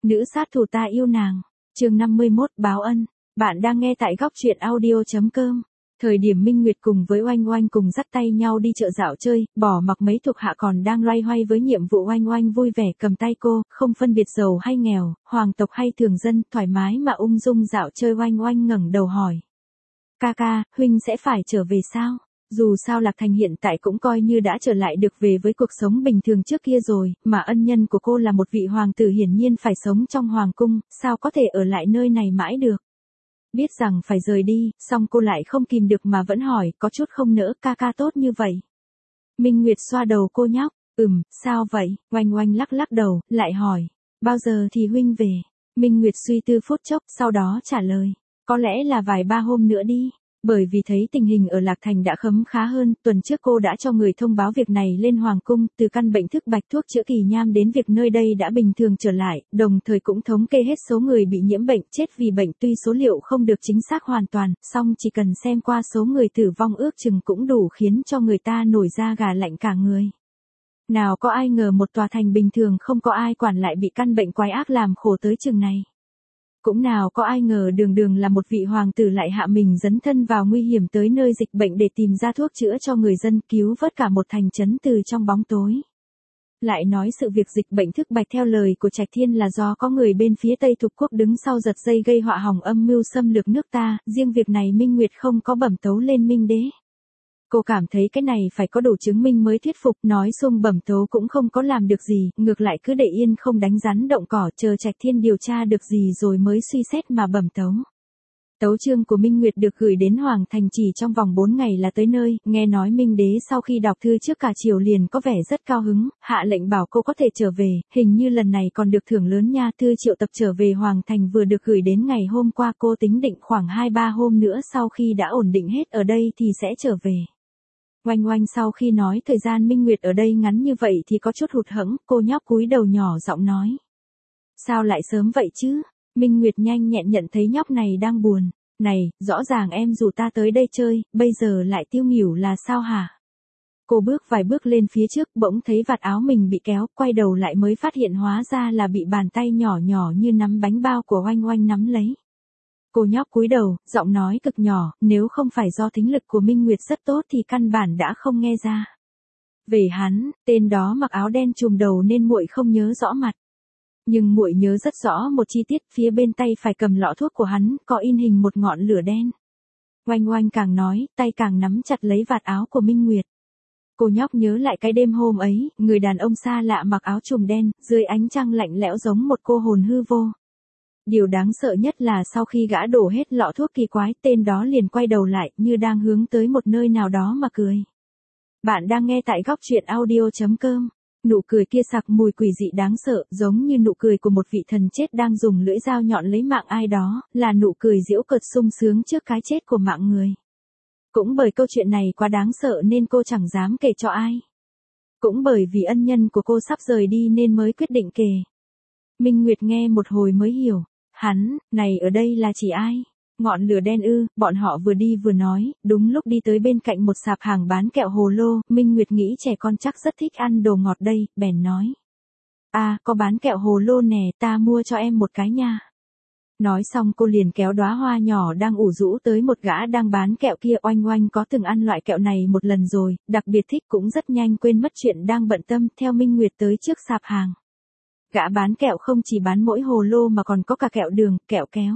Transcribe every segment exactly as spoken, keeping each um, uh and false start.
Nữ sát thủ ta yêu nàng. Chương năm mươi mốt báo ân. Bạn đang nghe tại góc truyện audio chấm com. Thời điểm Minh Nguyệt cùng với Oanh Oanh cùng dắt tay nhau đi chợ dạo chơi, bỏ mặc mấy thuộc hạ còn đang loay hoay với nhiệm vụ. Oanh Oanh vui vẻ cầm tay cô, không phân biệt giàu hay nghèo, hoàng tộc hay thường dân, thoải mái mà ung dung dạo chơi. Oanh Oanh ngẩng đầu hỏi: Ca ca, huynh sẽ phải trở về sao? Dù sao Lạc Thành hiện tại cũng coi như đã trở lại được về với cuộc sống bình thường trước kia rồi, mà ân nhân của cô là một vị hoàng tử hiển nhiên phải sống trong hoàng cung, sao có thể ở lại nơi này mãi được. Biết rằng phải rời đi, song cô lại không kìm được mà vẫn hỏi, có chút không nỡ. Ca ca tốt như vậy. Minh Nguyệt xoa đầu cô nhóc: Ừm, sao vậy? Oanh Oanh lắc lắc đầu, lại hỏi: Bao giờ thì huynh về? Minh Nguyệt suy tư phút chốc, sau đó trả lời: Có lẽ là vài ba hôm nữa đi. Bởi vì thấy tình hình ở Lạc Thành đã khấm khá hơn, tuần trước cô đã cho người thông báo việc này lên Hoàng cung, từ căn bệnh thức bạch thuốc chữa kỳ nham đến việc nơi đây đã bình thường trở lại, đồng thời cũng thống kê hết số người bị nhiễm bệnh chết vì bệnh. Tuy số liệu không được chính xác hoàn toàn, song chỉ cần xem qua số người tử vong ước chừng cũng đủ khiến cho người ta nổi da gà lạnh cả người. Nào có ai ngờ một tòa thành bình thường không có ai quản lại bị căn bệnh quái ác làm khổ tới chừng này. Cũng nào có ai ngờ đường đường là một vị hoàng tử lại hạ mình dấn thân vào nguy hiểm tới nơi dịch bệnh để tìm ra thuốc chữa cho người dân, cứu vớt cả một thành trấn từ trong bóng tối. Lại nói sự việc dịch bệnh thức bạch theo lời của Trạch Thiên là do có người bên phía Tây Thục Quốc đứng sau giật dây gây họa hỏng âm mưu xâm lược nước ta, riêng việc này Minh Nguyệt không có bẩm tấu lên Minh Đế. Cô cảm thấy cái này phải có đủ chứng minh mới thuyết phục, nói xung bẩm tấu cũng không có làm được gì, ngược lại cứ để yên không đánh rắn động cỏ, chờ Trạch Thiên điều tra được gì rồi mới suy xét mà bẩm tấu. Tấu chương của Minh Nguyệt được gửi đến Hoàng Thành chỉ trong vòng bốn ngày là tới nơi, nghe nói Minh Đế sau khi đọc thư trước cả triều liền có vẻ rất cao hứng, hạ lệnh bảo cô có thể trở về, hình như lần này còn được thưởng lớn nha. Thư triệu tập trở về Hoàng Thành vừa được gửi đến ngày hôm qua, cô tính định khoảng hai ba hôm nữa sau khi đã ổn định hết ở đây thì sẽ trở về. Oanh Oanh sau khi nói thời gian Minh Nguyệt ở đây ngắn như vậy thì có chút hụt hẫng, cô nhóc cúi đầu nhỏ giọng nói: Sao lại sớm vậy chứ? Minh Nguyệt nhanh nhẹn nhận thấy nhóc này đang buồn. Này, rõ ràng em rủ ta tới đây chơi, bây giờ lại tiêu nghỉu là sao hả? Cô bước vài bước lên phía trước, bỗng thấy vạt áo mình bị kéo, quay đầu lại mới phát hiện hóa ra là bị bàn tay nhỏ nhỏ như nắm bánh bao của Oanh Oanh nắm lấy. Cô nhóc cúi đầu, giọng nói cực nhỏ, nếu không phải do thính lực của Minh Nguyệt rất tốt thì căn bản đã không nghe ra. Về hắn, tên đó mặc áo đen trùm đầu nên muội không nhớ rõ mặt. Nhưng muội nhớ rất rõ một chi tiết, phía bên tay phải cầm lọ thuốc của hắn, có in hình một ngọn lửa đen. Oanh Oanh càng nói, tay càng nắm chặt lấy vạt áo của Minh Nguyệt. Cô nhóc nhớ lại cái đêm hôm ấy, người đàn ông xa lạ mặc áo trùm đen, dưới ánh trăng lạnh lẽo giống một cô hồn hư vô. Điều đáng sợ nhất là sau khi gã đổ hết lọ thuốc kỳ quái, tên đó liền quay đầu lại, như đang hướng tới một nơi nào đó mà cười. Bạn đang nghe tại góc truyện audio chấm com. Nụ cười kia sặc mùi quỷ dị đáng sợ, giống như nụ cười của một vị thần chết đang dùng lưỡi dao nhọn lấy mạng ai đó, là nụ cười giễu cợt sung sướng trước cái chết của mạng người. Cũng bởi câu chuyện này quá đáng sợ nên cô chẳng dám kể cho ai. Cũng bởi vì ân nhân của cô sắp rời đi nên mới quyết định kể. Minh Nguyệt nghe một hồi mới hiểu. Hắn, này ở đây là chỉ ai? Ngọn lửa đen ư? Bọn họ vừa đi vừa nói, đúng lúc đi tới bên cạnh một sạp hàng bán kẹo hồ lô. Minh Nguyệt nghĩ trẻ con chắc rất thích ăn đồ ngọt đây, bèn nói: À, có bán kẹo hồ lô nè, ta mua cho em một cái nha. Nói xong cô liền kéo đóa hoa nhỏ đang ủ rũ tới một gã đang bán kẹo kia. Oanh Oanh có từng ăn loại kẹo này một lần rồi, đặc biệt thích, cũng rất nhanh quên mất chuyện đang bận tâm, theo Minh Nguyệt tới trước sạp hàng. Gã bán kẹo không chỉ bán mỗi hồ lô mà còn có cả kẹo đường, kẹo kéo.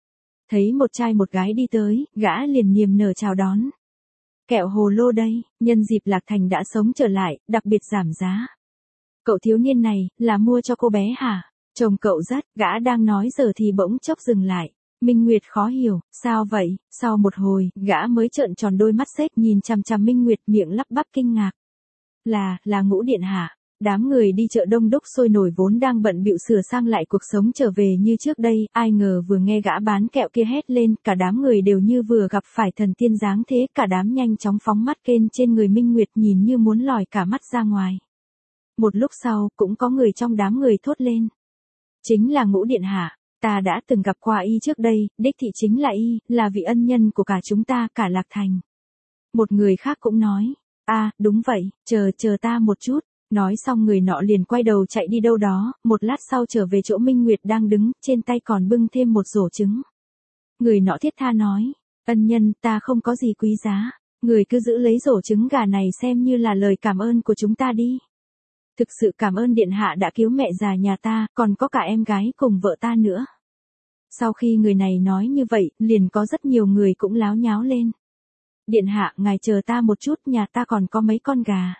Thấy một trai một gái đi tới, gã liền niềm nở chào đón. Kẹo hồ lô đây, nhân dịp Lạc Thành đã sống trở lại, đặc biệt giảm giá. Cậu thiếu niên này, là mua cho cô bé hả? Chồng cậu rất, gã đang nói giờ thì bỗng chốc dừng lại. Minh Nguyệt khó hiểu, sao vậy? Sau một hồi, gã mới trợn tròn đôi mắt xếch nhìn chằm chằm Minh Nguyệt, miệng lắp bắp kinh ngạc. Là, là Ngũ Điện hả? Đám người đi chợ đông đúc sôi nổi vốn đang bận bịu sửa sang lại cuộc sống trở về như trước đây, ai ngờ vừa nghe gã bán kẹo kia hét lên, cả đám người đều như vừa gặp phải thần tiên dáng thế, cả đám nhanh chóng phóng mắt kên trên người Minh Nguyệt, nhìn như muốn lòi cả mắt ra ngoài. Một lúc sau, cũng có người trong đám người thốt lên: Chính là Ngũ Điện hả? Ta đã từng gặp qua y trước đây, đích thị chính là y, là vị ân nhân của cả chúng ta, cả Lạc Thành. Một người khác cũng nói: À, đúng vậy, chờ chờ ta một chút. Nói xong người nọ liền quay đầu chạy đi đâu đó, một lát sau trở về chỗ Minh Nguyệt đang đứng, trên tay còn bưng thêm một rổ trứng. Người nọ thiết tha nói, ân nhân, ta không có gì quý giá, người cứ giữ lấy rổ trứng gà này xem như là lời cảm ơn của chúng ta đi. Thực sự cảm ơn điện hạ đã cứu mẹ già nhà ta, còn có cả em gái cùng vợ ta nữa. Sau khi người này nói như vậy, liền có rất nhiều người cũng láo nháo lên. Điện hạ, ngài chờ ta một chút, nhà ta còn có mấy con gà.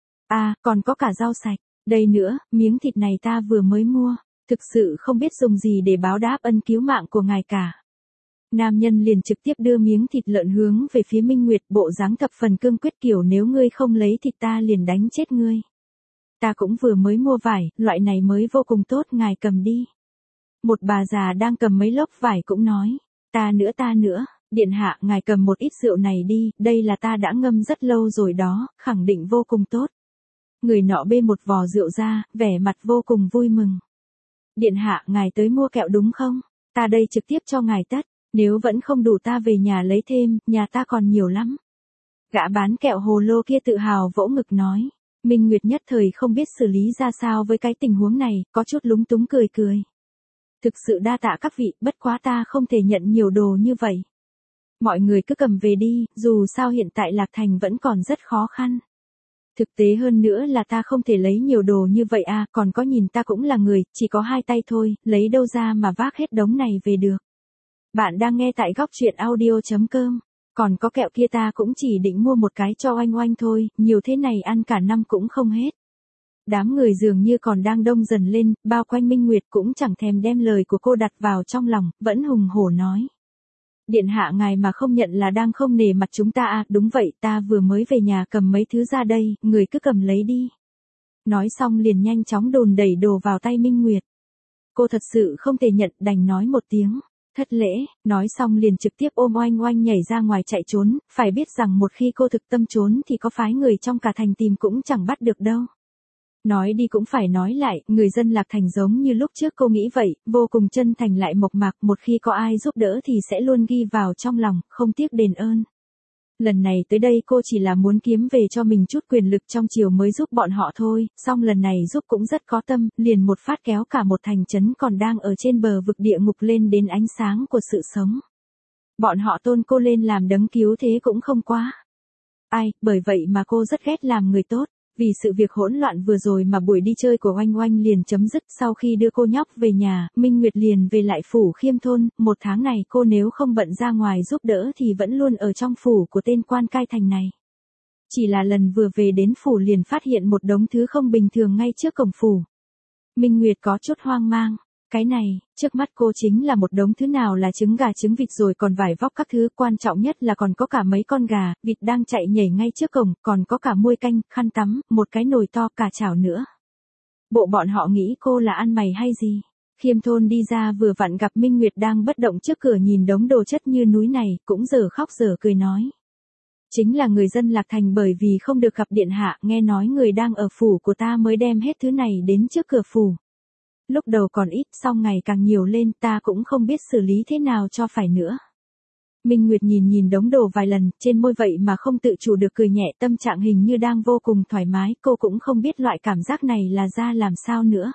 À, còn có cả rau sạch, đây nữa, miếng thịt này ta vừa mới mua, thực sự không biết dùng gì để báo đáp ân cứu mạng của ngài cả. Nam nhân liền trực tiếp đưa miếng thịt lợn hướng về phía Minh Nguyệt, bộ dáng thập phần cương quyết kiểu nếu ngươi không lấy thịt ta liền đánh chết ngươi. Ta cũng vừa mới mua vải, loại này mới vô cùng tốt, ngài cầm đi. Một bà già đang cầm mấy lốc vải cũng nói, ta nữa ta nữa, điện hạ ngài cầm một ít rượu này đi, đây là ta đã ngâm rất lâu rồi đó, khẳng định vô cùng tốt. Người nọ bê một vò rượu ra, vẻ mặt vô cùng vui mừng. Điện hạ ngài tới mua kẹo đúng không? Ta đây trực tiếp cho ngài tất, nếu vẫn không đủ ta về nhà lấy thêm, nhà ta còn nhiều lắm. Gã bán kẹo hồ lô kia tự hào vỗ ngực nói. Minh Nguyệt nhất thời không biết xử lý ra sao với cái tình huống này, có chút lúng túng cười cười. Thực sự đa tạ các vị, bất quá ta không thể nhận nhiều đồ như vậy. Mọi người cứ cầm về đi, dù sao hiện tại Lạc Thành vẫn còn rất khó khăn. Thực tế hơn nữa là ta không thể lấy nhiều đồ như vậy à, còn có nhìn ta cũng là người, chỉ có hai tay thôi, lấy đâu ra mà vác hết đống này về được. Bạn đang nghe tại góc truyện audio chấm com. Còn có kẹo kia ta cũng chỉ định mua một cái cho oanh oanh thôi, nhiều thế này ăn cả năm cũng không hết. Đám người dường như còn đang đông dần lên, bao quanh Minh Nguyệt cũng chẳng thèm đem lời của cô đặt vào trong lòng, vẫn hùng hổ nói. Điện hạ ngài mà không nhận là đang không nể mặt chúng ta à, đúng vậy, ta vừa mới về nhà cầm mấy thứ ra đây, người cứ cầm lấy đi. Nói xong liền nhanh chóng đồn đẩy đồ vào tay Minh Nguyệt. Cô thật sự không thể nhận, đành nói một tiếng. Thất lễ, nói xong liền trực tiếp ôm oanh oanh nhảy ra ngoài chạy trốn, phải biết rằng một khi cô thực tâm trốn thì có phái người trong cả thành tìm cũng chẳng bắt được đâu. Nói đi cũng phải nói lại, người dân Lạc Thành giống như lúc trước cô nghĩ vậy, vô cùng chân thành lại mộc mạc, một khi có ai giúp đỡ thì sẽ luôn ghi vào trong lòng, không tiếc đền ơn. Lần này tới đây cô chỉ là muốn kiếm về cho mình chút quyền lực trong triều mới giúp bọn họ thôi, song lần này giúp cũng rất có tâm, liền một phát kéo cả một thành trấn còn đang ở trên bờ vực địa ngục lên đến ánh sáng của sự sống. Bọn họ tôn cô lên làm đấng cứu thế cũng không quá. Ai, bởi vậy mà cô rất ghét làm người tốt. Vì sự việc hỗn loạn vừa rồi mà buổi đi chơi của oanh oanh liền chấm dứt, sau khi đưa cô nhóc về nhà, Minh Nguyệt liền về lại phủ Khiêm Thôn, một tháng này cô nếu không bận ra ngoài giúp đỡ thì vẫn luôn ở trong phủ của tên quan cai thành này. Chỉ là lần vừa về đến phủ liền phát hiện một đống thứ không bình thường ngay trước cổng phủ. Minh Nguyệt có chút hoang mang. Cái này, trước mắt cô chính là một đống thứ nào là trứng gà trứng vịt rồi còn vải vóc các thứ, quan trọng nhất là còn có cả mấy con gà, vịt đang chạy nhảy ngay trước cổng, còn có cả muôi canh, khăn tắm, một cái nồi to, cả chảo nữa. Bộ bọn họ nghĩ cô là ăn mày hay gì? Khiêm Thôn đi ra vừa vặn gặp Minh Nguyệt đang bất động trước cửa nhìn đống đồ chất như núi này, cũng dở khóc dở cười nói. Chính là người dân Lạc Thành bởi vì không được gặp điện hạ, nghe nói người đang ở phủ của ta mới đem hết thứ này đến trước cửa phủ. Lúc đầu còn ít, sau ngày càng nhiều lên, ta cũng không biết xử lý thế nào cho phải nữa. Minh Nguyệt nhìn nhìn đống đồ vài lần, trên môi vậy mà không tự chủ được cười nhẹ, tâm trạng hình như đang vô cùng thoải mái, cô cũng không biết loại cảm giác này là ra làm sao nữa.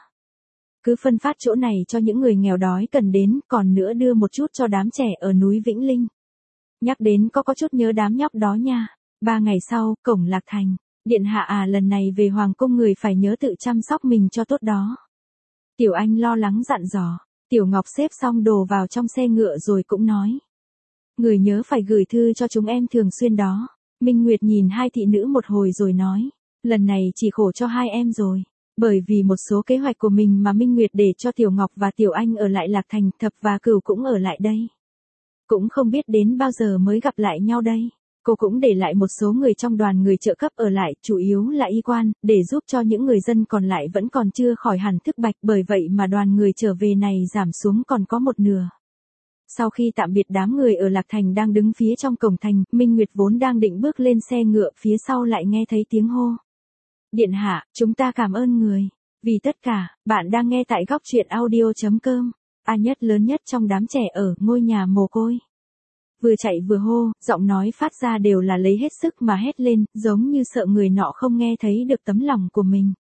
Cứ phân phát chỗ này cho những người nghèo đói cần đến, còn nữa đưa một chút cho đám trẻ ở núi Vĩnh Linh. Nhắc đến có có chút nhớ đám nhóc đó nha. Ba ngày sau, cổng Lạc Thành. Điện hạ à, lần này về Hoàng cung người phải nhớ tự chăm sóc mình cho tốt đó. Tiểu Anh lo lắng dặn dò. Tiểu Ngọc xếp xong đồ vào trong xe ngựa rồi cũng nói. Người nhớ phải gửi thư cho chúng em thường xuyên đó. Minh Nguyệt nhìn hai thị nữ một hồi rồi nói. Lần này chỉ khổ cho hai em rồi. Bởi vì một số kế hoạch của mình mà Minh Nguyệt để cho Tiểu Ngọc và Tiểu Anh ở lại Lạc Thành, Thập và Cửu cũng ở lại đây. Cũng không biết đến bao giờ mới gặp lại nhau đây. Cô cũng để lại một số người trong đoàn người trợ cấp ở lại, chủ yếu là y quan, để giúp cho những người dân còn lại vẫn còn chưa khỏi hẳn thức bạch, bởi vậy mà đoàn người trở về này giảm xuống còn có một nửa. Sau khi tạm biệt đám người ở Lạc Thành đang đứng phía trong cổng thành, Minh Nguyệt vốn đang định bước lên xe ngựa, phía sau lại nghe thấy tiếng hô. Điện hạ, chúng ta cảm ơn người. Vì tất cả, bạn đang nghe tại góc truyện audio chấm com. A Nhất lớn nhất trong đám trẻ ở ngôi nhà mồ côi. Vừa chạy vừa hô, giọng nói phát ra đều là lấy hết sức mà hét lên, giống như sợ người nọ không nghe thấy được tấm lòng của mình.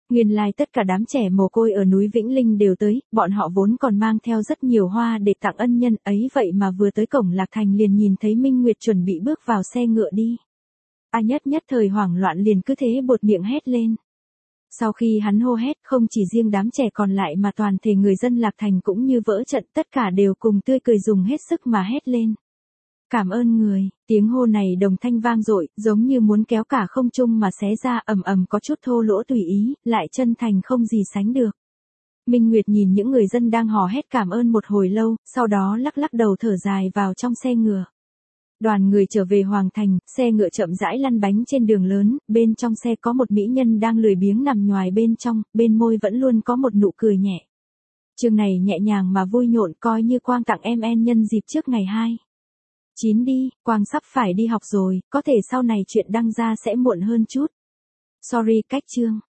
Nguyên lai like tất cả đám trẻ mồ côi ở núi Vĩnh Linh đều tới, bọn họ vốn còn mang theo rất nhiều hoa để tặng ân nhân ấy, vậy mà vừa tới cổng Lạc Thành liền nhìn thấy Minh Nguyệt chuẩn bị bước vào xe ngựa đi. A Nhất nhất thời hoảng loạn liền cứ thế buột miệng hét lên. Sau khi hắn hô hét, không chỉ riêng đám trẻ còn lại mà toàn thể người dân Lạc Thành cũng như vỡ trận, tất cả đều cùng tươi cười dùng hết sức mà hét lên. Cảm ơn người, tiếng hô này đồng thanh vang dội, giống như muốn kéo cả không trung mà xé ra, ầm ầm có chút thô lỗ tùy ý, lại chân thành không gì sánh được. Minh Nguyệt nhìn những người dân đang hò hét cảm ơn một hồi lâu, sau đó lắc lắc đầu thở dài vào trong xe ngựa. Đoàn người trở về Hoàng Thành, xe ngựa chậm rãi lăn bánh trên đường lớn, bên trong xe có một mỹ nhân đang lười biếng nằm nhoài bên trong, bên môi vẫn luôn có một nụ cười nhẹ. Chương này nhẹ nhàng mà vui nhộn, coi như Quang tặng em en nhân dịp trước ngày hai chín đi, Quang sắp phải đi học rồi, có thể sau này chuyện đăng ra sẽ muộn hơn chút. Sorry cách chương.